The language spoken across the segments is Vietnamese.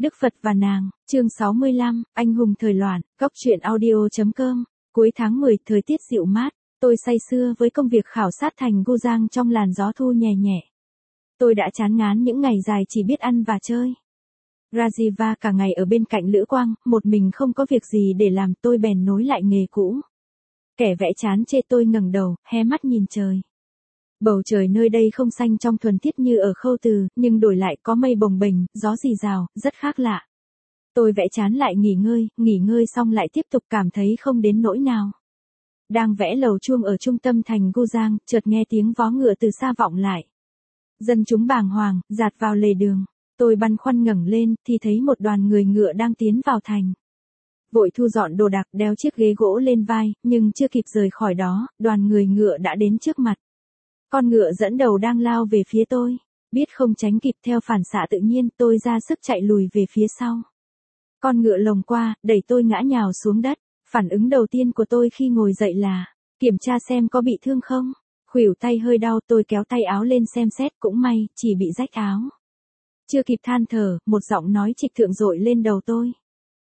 Đức Phật và nàng, chương 65, anh hùng thời loạn, góc truyện audio.com. Cuối tháng 10, thời tiết dịu mát, tôi say sưa với công việc khảo sát thành Gu Giang trong làn gió thu nhẹ nhẹ. Tôi đã chán ngán những ngày dài chỉ biết ăn và chơi. Rajiva cả ngày ở bên cạnh Lữ Quang, một mình không có việc gì để làm, tôi bèn nối lại nghề cũ. Kẻ vẽ chán chê tôi ngẩng đầu, hé mắt nhìn trời. Bầu trời nơi đây không xanh trong thuần khiết như ở Khâu Từ, nhưng đổi lại có mây bồng bềnh, gió rì rào, rất khác lạ. Tôi vẽ chán lại nghỉ ngơi xong lại tiếp tục cảm thấy không đến nỗi nào. Đang vẽ lầu chuông ở trung tâm thành Gu Giang, chợt nghe tiếng vó ngựa từ xa vọng lại. Dân chúng bàng hoàng, dạt vào lề đường. Tôi băn khoăn ngẩng lên, thì thấy một đoàn người ngựa đang tiến vào thành. Vội thu dọn đồ đạc, đeo chiếc ghế gỗ lên vai, nhưng chưa kịp rời khỏi đó, đoàn người ngựa đã đến trước mặt. Con ngựa dẫn đầu đang lao về phía tôi. Biết không tránh kịp, theo phản xạ tự nhiên, tôi ra sức chạy lùi về phía sau. Con ngựa lồng qua, đẩy tôi ngã nhào xuống đất. Phản ứng đầu tiên của tôi khi ngồi dậy là kiểm tra xem có bị thương không. Khuỷu tay hơi đau, tôi kéo tay áo lên xem xét, cũng may, chỉ bị rách áo. Chưa kịp than thở, một giọng nói trịch thượng dội lên đầu tôi.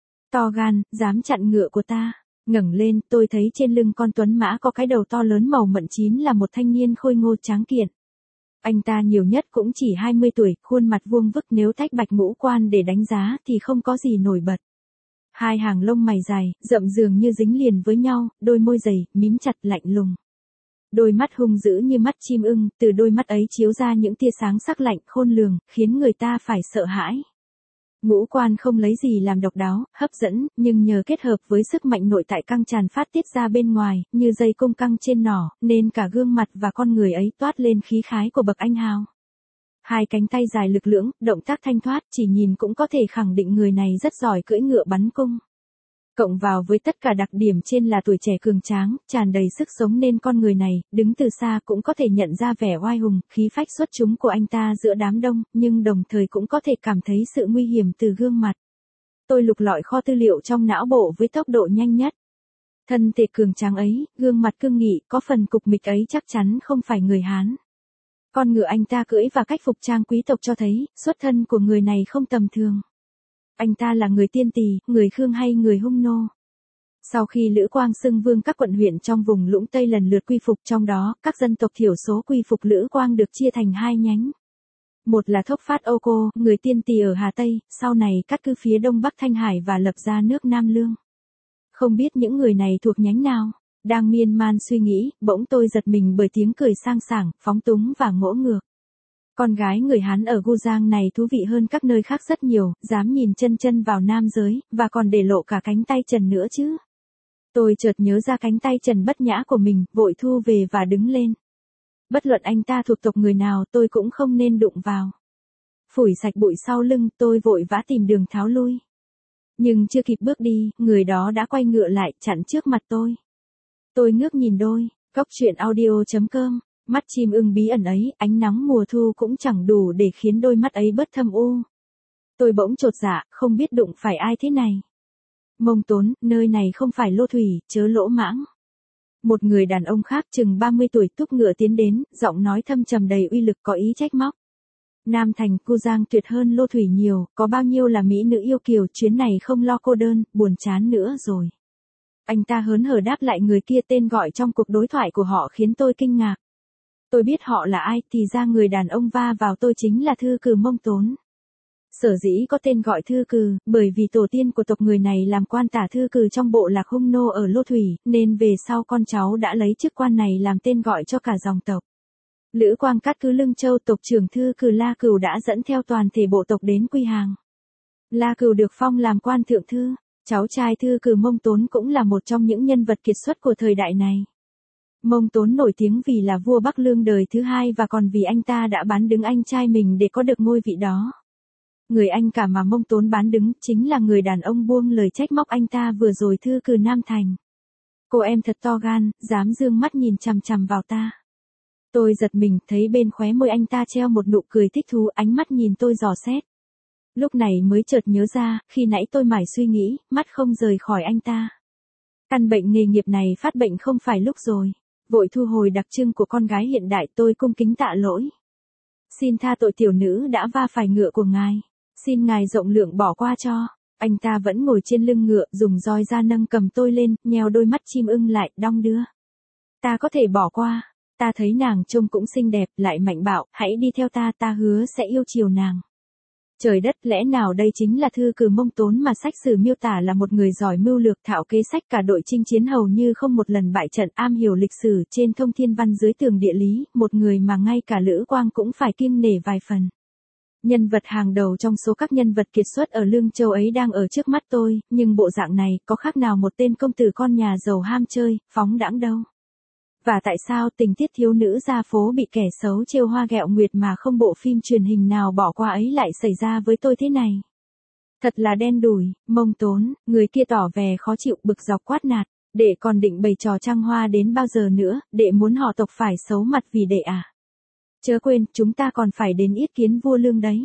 To gan, dám chặn ngựa của ta. Ngẩng lên, tôi thấy trên lưng con tuấn mã có cái đầu to lớn màu mận chín là một thanh niên khôi ngô tráng kiện. Anh ta nhiều nhất cũng chỉ 20 tuổi, khuôn mặt vuông vức, nếu tách bạch ngũ quan để đánh giá thì không có gì nổi bật. Hai hàng lông mày dài, rậm dường như dính liền với nhau, đôi môi dày, mím chặt, lạnh lùng. Đôi mắt hung dữ như mắt chim ưng, từ đôi mắt ấy chiếu ra những tia sáng sắc lạnh, khôn lường, khiến người ta phải sợ hãi. Ngũ quan không lấy gì làm độc đáo, hấp dẫn, nhưng nhờ kết hợp với sức mạnh nội tại căng tràn phát tiết ra bên ngoài, như dây cung căng trên nỏ, nên cả gương mặt và con người ấy toát lên khí khái của bậc anh hào. Hai cánh tay dài lực lưỡng, động tác thanh thoát, chỉ nhìn cũng có thể khẳng định người này rất giỏi cưỡi ngựa bắn cung. Cộng vào với tất cả đặc điểm trên là tuổi trẻ cường tráng, tràn đầy sức sống nên con người này, đứng từ xa cũng có thể nhận ra vẻ oai hùng, khí phách xuất chúng của anh ta giữa đám đông, nhưng đồng thời cũng có thể cảm thấy sự nguy hiểm từ gương mặt. Tôi lục lọi kho tư liệu trong não bộ với tốc độ nhanh nhất. Thân thể cường tráng ấy, gương mặt cương nghị, có phần cục mịch ấy chắc chắn không phải người Hán. Con ngựa anh ta cưỡi và cách phục trang quý tộc cho thấy, xuất thân của người này không tầm thường. Anh ta là người Tiên Tỳ, người Khương hay người Hung Nô. Sau khi Lữ Quang xưng vương các quận huyện trong vùng Lũng Tây lần lượt quy phục, trong đó, các dân tộc thiểu số quy phục Lữ Quang được chia thành hai nhánh. Một là Thốc Phát Âu Cô, người Tiên Tỳ ở Hà Tây, sau này cắt cứ phía đông bắc Thanh Hải và lập ra nước Nam Lương. Không biết những người này thuộc nhánh nào? Đang miên man suy nghĩ, bỗng tôi giật mình bởi tiếng cười sang sảng, phóng túng và ngỗ ngược. Con gái người Hán ở Gu Giang này thú vị hơn các nơi khác rất nhiều, dám nhìn chân vào nam giới, và còn để lộ cả cánh tay trần nữa chứ. Tôi chợt nhớ ra cánh tay trần bất nhã của mình, vội thu về và đứng lên. Bất luận anh ta thuộc tộc người nào, tôi cũng không nên đụng vào. Phủi sạch bụi sau lưng, tôi vội vã tìm đường tháo lui. Nhưng chưa kịp bước đi, người đó đã quay ngựa lại, chặn trước mặt tôi. Tôi ngước nhìn đôi, góc truyện audio.com. Mắt chim ưng bí ẩn ấy, ánh nắng mùa thu cũng chẳng đủ để khiến đôi mắt ấy bớt thâm u. Tôi bỗng chột dạ, không biết đụng phải ai thế này. Mông Tốn, nơi này không phải Lô Thủy, chớ lỗ mãng. Một người đàn ông khác chừng 30 tuổi thúc ngựa tiến đến, giọng nói thâm trầm đầy uy lực, có ý trách móc. Nam thành Gu Giang tuyệt hơn Lô Thủy nhiều, có bao nhiêu là mỹ nữ yêu kiều, chuyến này không lo cô đơn, buồn chán nữa rồi. Anh ta hớn hở đáp lại người kia, tên gọi trong cuộc đối thoại của họ khiến tôi kinh ngạc. Tôi biết họ là ai, thì ra người đàn ông va vào tôi chính là Thư Cừ Mông Tốn. Sở dĩ có tên gọi Thư Cừ, bởi vì tổ tiên của tộc người này làm quan tả Thư Cừ trong bộ lạc Hung Nô ở Lô Thủy, nên về sau con cháu đã lấy chức quan này làm tên gọi cho cả dòng tộc. Lữ Quang cát cứ Lương Châu, tộc trưởng Thư Cừ La Cửu đã dẫn theo toàn thể bộ tộc đến quy hàng. La Cửu được phong làm quan thượng thư, cháu trai Thư Cừ Mông Tốn cũng là một trong những nhân vật kiệt xuất của thời đại này. Mông Tốn nổi tiếng vì là vua Bắc Lương đời thứ hai và còn vì anh ta đã bán đứng anh trai mình để có được ngôi vị đó. Người anh cả mà Mông Tốn bán đứng chính là người đàn ông buông lời trách móc anh ta vừa rồi, Thư Cừ Nam Thành. Cô em thật to gan, dám dương mắt nhìn chằm chằm vào ta. Tôi giật mình, thấy bên khóe môi anh ta treo một nụ cười thích thú, ánh mắt nhìn tôi dò xét. Lúc này mới chợt nhớ ra, khi nãy tôi mải suy nghĩ, mắt không rời khỏi anh ta. Căn bệnh nghề nghiệp này phát bệnh không phải lúc rồi. Vội thu hồi đặc trưng của con gái hiện đại, tôi cung kính tạ lỗi. Xin tha tội tiểu nữ đã va phải ngựa của ngài. Xin ngài rộng lượng bỏ qua cho. Anh ta vẫn ngồi trên lưng ngựa, dùng roi da nâng cầm tôi lên, nheo đôi mắt chim ưng lại, đong đưa. Ta có thể bỏ qua. Ta thấy nàng trông cũng xinh đẹp, lại mạnh bạo, hãy đi theo ta, ta hứa sẽ yêu chiều nàng. Trời đất, lẽ nào đây chính là Thư Cử Mông Tốn mà sách sử miêu tả là một người giỏi mưu lược thạo kế sách, cả đội chinh chiến hầu như không một lần bại trận, am hiểu lịch sử trên thông thiên văn dưới tường địa lý, một người mà ngay cả Lữ Quang cũng phải kiêng nể vài phần. Nhân vật hàng đầu trong số các nhân vật kiệt xuất ở Lương Châu ấy đang ở trước mắt tôi, nhưng bộ dạng này có khác nào một tên công tử con nhà giàu ham chơi, phóng đãng đâu. Và tại sao tình tiết thiếu nữ ra phố bị kẻ xấu trêu hoa ghẹo nguyệt mà không bộ phim truyền hình nào bỏ qua ấy lại xảy ra với tôi thế này? Thật là đen đủi. Mông Tốn, người kia tỏ vẻ khó chịu, bực dọc quát nạt, đệ còn định bày trò trăng hoa đến bao giờ nữa, đệ muốn họ tộc phải xấu mặt vì đệ à? Chớ quên, chúng ta còn phải đến yết kiến vua Lương đấy.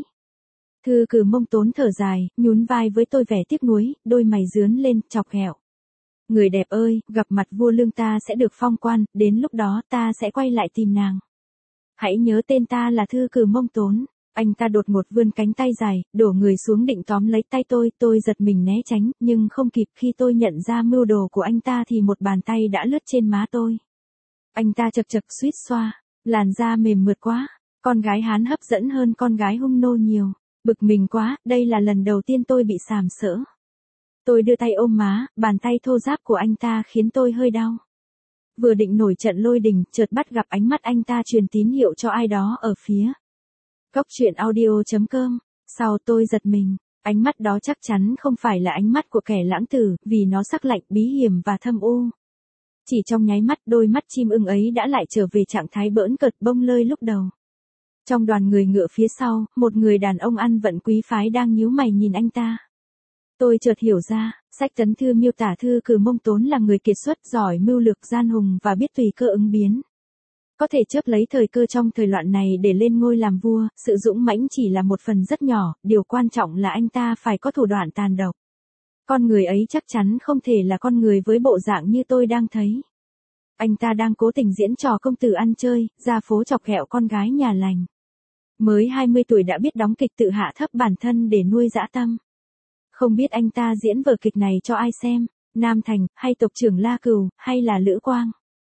Thư Cử Mông Tốn thở dài, nhún vai với tôi vẻ tiếc nuối, đôi mày rướn lên, chọc ghẹo. Người đẹp ơi, gặp mặt vua Lương ta sẽ được phong quan, đến lúc đó ta sẽ quay lại tìm nàng. Hãy nhớ tên ta là Thư Cử Mông Tốn. Anh ta đột ngột vươn cánh tay dài, đổ người xuống định tóm lấy tay tôi giật mình né tránh, nhưng không kịp, khi tôi nhận ra mưu đồ của anh ta thì một bàn tay đã lướt trên má tôi. Anh ta chật chật suýt xoa, làn da mềm mượt quá, con gái Hán hấp dẫn hơn con gái Hung nô nhiều. Bực mình quá, đây là lần đầu tiên tôi bị sàm sỡ. Tôi đưa tay ôm má, bàn tay thô ráp của anh ta khiến tôi hơi đau. Vừa định nổi trận lôi đình, chợt bắt gặp ánh mắt anh ta truyền tín hiệu cho ai đó ở phía góc truyện audio.com. Sau tôi giật mình, ánh mắt đó chắc chắn không phải là ánh mắt của kẻ lãng tử, vì nó sắc lạnh, bí hiểm và thâm u. Chỉ trong nháy mắt, đôi mắt chim ưng ấy đã lại trở về trạng thái bỡn cợt bông lơi lúc đầu. Trong đoàn người ngựa phía sau, một người đàn ông ăn vận quý phái đang nhíu mày nhìn anh ta. Tôi chợt hiểu ra, sách Tấn Thư miêu tả Thư Cử Mông Tốn là người kiệt xuất, giỏi mưu lược gian hùng và biết tùy cơ ứng biến. Có thể chớp lấy thời cơ trong thời loạn này để lên ngôi làm vua, sự dũng mãnh chỉ là một phần rất nhỏ, điều quan trọng là anh ta phải có thủ đoạn tàn độc. Con người ấy chắc chắn không thể là con người với bộ dạng như tôi đang thấy. Anh ta đang cố tình diễn trò công tử ăn chơi, ra phố chọc ghẹo con gái nhà lành. Mới 20 tuổi đã biết đóng kịch tự hạ thấp bản thân để nuôi dã tâm. Không biết anh ta diễn vở kịch này cho ai xem, Nam Thành, hay tộc trưởng La Cừu, hay là Lữ Quang.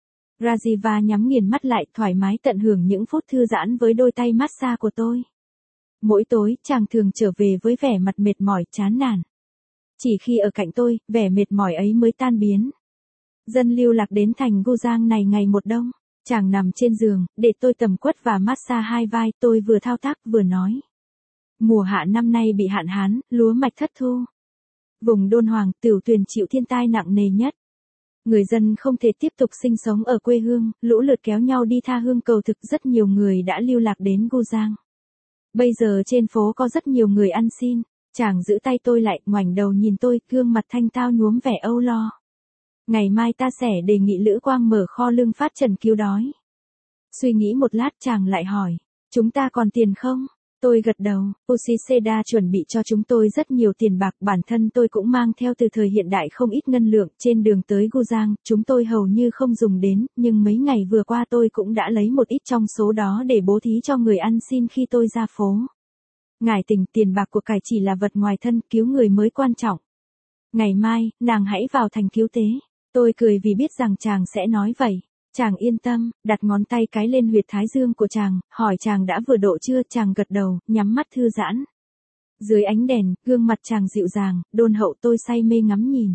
Rajiva nhắm nghiền mắt lại, thoải mái tận hưởng những phút thư giãn với đôi tay massage của tôi. Mỗi tối, chàng thường trở về với vẻ mặt mệt mỏi, chán nản. Chỉ khi ở cạnh tôi, vẻ mệt mỏi ấy mới tan biến. Dân lưu lạc đến thành Gu Giang này ngày một đông. Chàng nằm trên giường, để tôi tầm quất và massage hai vai, tôi vừa thao tác vừa nói. Mùa hạ năm nay bị hạn hán, lúa mạch thất thu. Vùng Đôn Hoàng, Tiểu Tuyền chịu thiên tai nặng nề nhất. Người dân không thể tiếp tục sinh sống ở quê hương, lũ lượt kéo nhau đi tha hương cầu thực, rất nhiều người đã lưu lạc đến Gu Giang. Bây giờ trên phố có rất nhiều người ăn xin. Chàng giữ tay tôi lại, ngoảnh đầu nhìn tôi, gương mặt thanh tao nhuốm vẻ âu lo. Ngày mai ta sẽ đề nghị Lữ Quang mở kho lương phát trần cứu đói. Suy nghĩ một lát, chàng lại hỏi, chúng ta còn tiền không? Tôi gật đầu, Ushida chuẩn bị cho chúng tôi rất nhiều tiền bạc, bản thân tôi cũng mang theo từ thời hiện đại không ít ngân lượng, trên đường tới Gu Giang, chúng tôi hầu như không dùng đến, nhưng mấy ngày vừa qua tôi cũng đã lấy một ít trong số đó để bố thí cho người ăn xin khi tôi ra phố. Ngài tỉnh, tiền bạc của cải chỉ là vật ngoài thân, cứu người mới quan trọng. Ngày mai, nàng hãy vào thành cứu tế. Tôi cười vì biết rằng chàng sẽ nói vậy. Chàng yên tâm, đặt ngón tay cái lên huyệt thái dương của chàng, hỏi chàng đã vừa độ chưa, chàng gật đầu, nhắm mắt thư giãn. Dưới ánh đèn, gương mặt chàng dịu dàng, đôn hậu, tôi say mê ngắm nhìn.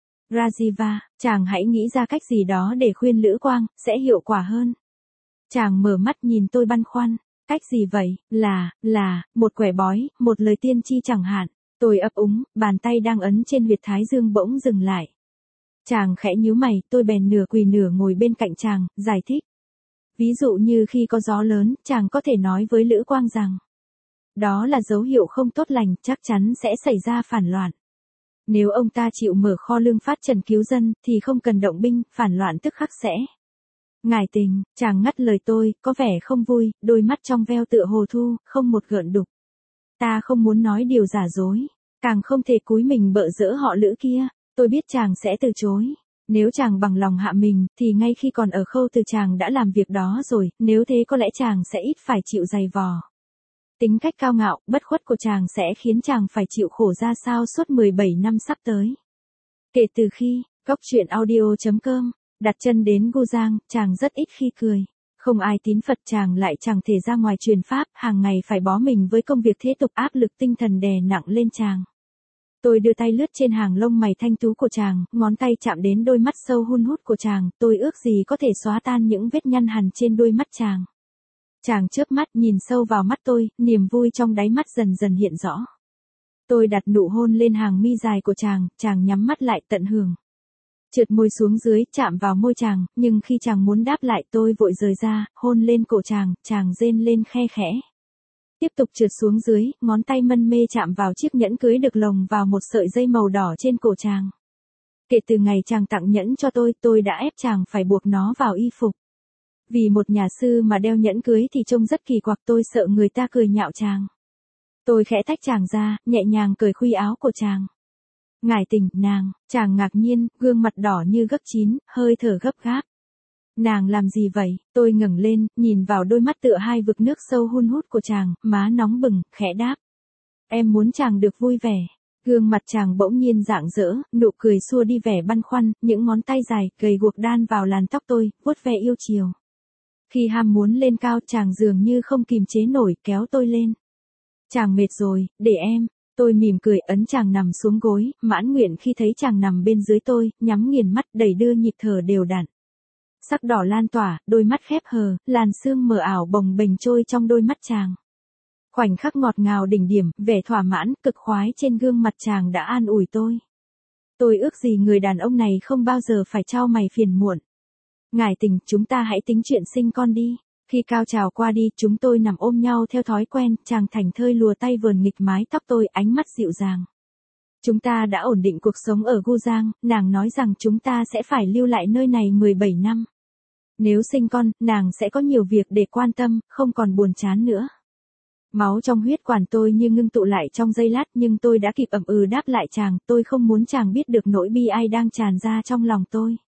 Rajiva, chàng hãy nghĩ ra cách gì đó để khuyên Lữ Quang, sẽ hiệu quả hơn. Chàng mở mắt nhìn tôi băn khoăn, cách gì vậy, một quẻ bói, một lời tiên tri chẳng hạn. Tôi ấp úng, bàn tay đang ấn trên huyệt thái dương bỗng dừng lại. Chàng khẽ nhíu mày, tôi bèn nửa quỳ nửa ngồi bên cạnh chàng, giải thích. Ví dụ như khi có gió lớn, chàng có thể nói với Lữ Quang rằng, đó là dấu hiệu không tốt lành, chắc chắn sẽ xảy ra phản loạn. Nếu ông ta chịu mở kho lương phát trần cứu dân, thì không cần động binh, phản loạn tức khắc sẽ. Ngài tình, chàng ngắt lời tôi, có vẻ không vui, đôi mắt trong veo tựa hồ thu, không một gợn đục. Ta không muốn nói điều giả dối, càng không thể cúi mình bợ dỡ họ Lữ kia. Tôi biết chàng sẽ từ chối. Nếu chàng bằng lòng hạ mình, thì ngay khi còn ở khâu từ chàng đã làm việc đó rồi, nếu thế có lẽ chàng sẽ ít phải chịu dày vò. Tính cách cao ngạo, bất khuất của chàng sẽ khiến chàng phải chịu khổ ra sao suốt 17 năm sắp tới. Kể từ khi, Góc Chuyện Audio.com, đặt chân đến Gu Giang, chàng rất ít khi cười. Không ai tín Phật chàng lại chẳng thể ra ngoài truyền pháp, hàng ngày phải bó mình với công việc thế tục áp lực tinh thần đè nặng lên chàng. Tôi đưa tay lướt trên hàng lông mày thanh tú của chàng, ngón tay chạm đến đôi mắt sâu hun hút của chàng, tôi ước gì có thể xóa tan những vết nhăn hằn trên đôi mắt chàng. Chàng chớp mắt nhìn sâu vào mắt tôi, niềm vui trong đáy mắt dần dần hiện rõ. Tôi đặt nụ hôn lên hàng mi dài của chàng, chàng nhắm mắt lại tận hưởng. Trượt môi xuống dưới, chạm vào môi chàng, nhưng khi chàng muốn đáp lại tôi vội rời ra, hôn lên cổ chàng, chàng rên lên khe khẽ. Tiếp tục trượt xuống dưới, ngón tay mân mê chạm vào chiếc nhẫn cưới được lồng vào một sợi dây màu đỏ trên cổ chàng. Kể từ ngày chàng tặng nhẫn cho tôi đã ép chàng phải buộc nó vào y phục. Vì một nhà sư mà đeo nhẫn cưới thì trông rất kỳ quặc, tôi sợ người ta cười nhạo chàng. Tôi khẽ tách chàng ra, nhẹ nhàng cởi khuy áo của chàng. Ngải Tình, nàng, chàng ngạc nhiên, gương mặt đỏ như gấc chín, hơi thở gấp gáp. Nàng làm gì vậy? Tôi ngẩng lên, nhìn vào đôi mắt tựa hai vực nước sâu hun hút của chàng, má nóng bừng, khẽ đáp. Em muốn chàng được vui vẻ. Gương mặt chàng bỗng nhiên rạng rỡ, nụ cười xua đi vẻ băn khoăn, những ngón tay dài, gầy guộc đan vào làn tóc tôi, vuốt ve yêu chiều. Khi ham muốn lên cao, chàng dường như không kìm chế nổi, kéo tôi lên. Chàng mệt rồi, để em. Tôi mỉm cười ấn chàng nằm xuống gối, mãn nguyện khi thấy chàng nằm bên dưới tôi, nhắm nghiền mắt đẩy đưa nhịp thở đều đặn. Sắc đỏ lan tỏa, đôi mắt khép hờ, làn sương mờ ảo bồng bềnh trôi trong đôi mắt chàng. Khoảnh khắc ngọt ngào đỉnh điểm, vẻ thỏa mãn, cực khoái trên gương mặt chàng đã an ủi tôi. Tôi ước gì người đàn ông này không bao giờ phải trao mày phiền muộn. Ngải Tình, chúng ta hãy tính chuyện sinh con đi. Khi cao trào qua đi, chúng tôi nằm ôm nhau theo thói quen, chàng thảnh thơi lùa tay vờn nghịch mái tóc tôi, ánh mắt dịu dàng. Chúng ta đã ổn định cuộc sống ở Gu Giang, nàng nói rằng chúng ta sẽ phải lưu lại nơi này 17 năm. Nếu sinh con, nàng sẽ có nhiều việc để quan tâm, không còn buồn chán nữa. Máu trong huyết quản tôi như ngưng tụ lại trong giây lát, nhưng tôi đã kịp ậm ừ đáp lại chàng, tôi không muốn chàng biết được nỗi bi ai đang tràn ra trong lòng tôi.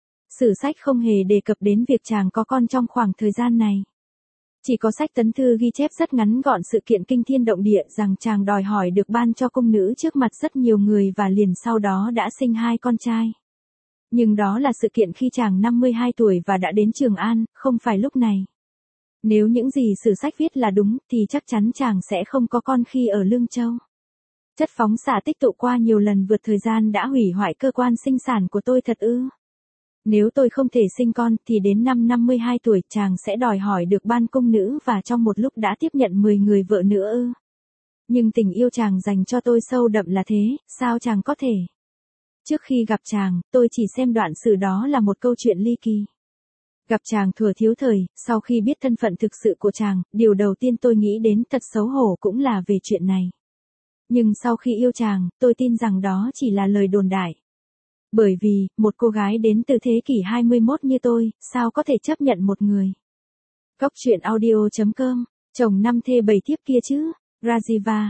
Sử sách không hề đề cập đến việc chàng có con trong khoảng thời gian này. Chỉ có sách tấn thư ghi chép rất ngắn gọn sự kiện kinh thiên động địa rằng chàng đòi hỏi được ban cho cung nữ trước mặt rất nhiều người và liền sau đó đã sinh 2 con trai. Nhưng đó là sự kiện khi chàng 52 tuổi và đã đến Trường An, không phải lúc này. Nếu những gì sử sách viết là đúng thì chắc chắn chàng sẽ không có con khi ở Lương Châu. Chất phóng xạ tích tụ qua nhiều lần vượt thời gian đã hủy hoại cơ quan sinh sản của tôi thật ư? Nếu tôi không thể sinh con thì đến năm 52 tuổi chàng sẽ đòi hỏi được ban cung nữ và trong một lúc đã tiếp nhận 10 người vợ nữa ư? Nhưng tình yêu chàng dành cho tôi sâu đậm là thế, sao chàng có thể? Trước khi gặp chàng, tôi chỉ xem đoạn sử đó là một câu chuyện ly kỳ. Gặp chàng thuở thiếu thời, sau khi biết thân phận thực sự của chàng, điều đầu tiên tôi nghĩ đến thật xấu hổ cũng là về chuyện này. Nhưng sau khi yêu chàng, tôi tin rằng đó chỉ là lời đồn đại. Bởi vì, một cô gái đến từ thế kỷ 21 như tôi, sao có thể chấp nhận một người? Góc Chuyện Audio.com, chồng 5 thê 7 thiếp kia chứ? Rajiva,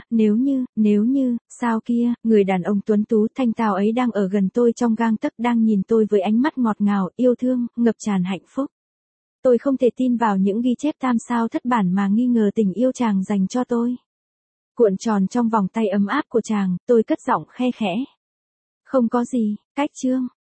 nếu như, sao kia, người đàn ông tuấn tú thanh tao ấy đang ở gần tôi trong gang tấc đang nhìn tôi với ánh mắt ngọt ngào, yêu thương, ngập tràn hạnh phúc. Tôi không thể tin vào những ghi chép tam sao thất bản mà nghi ngờ tình yêu chàng dành cho tôi. Cuộn tròn trong vòng tay ấm áp của chàng, tôi cất giọng khe khẽ. Không có gì, cách chương.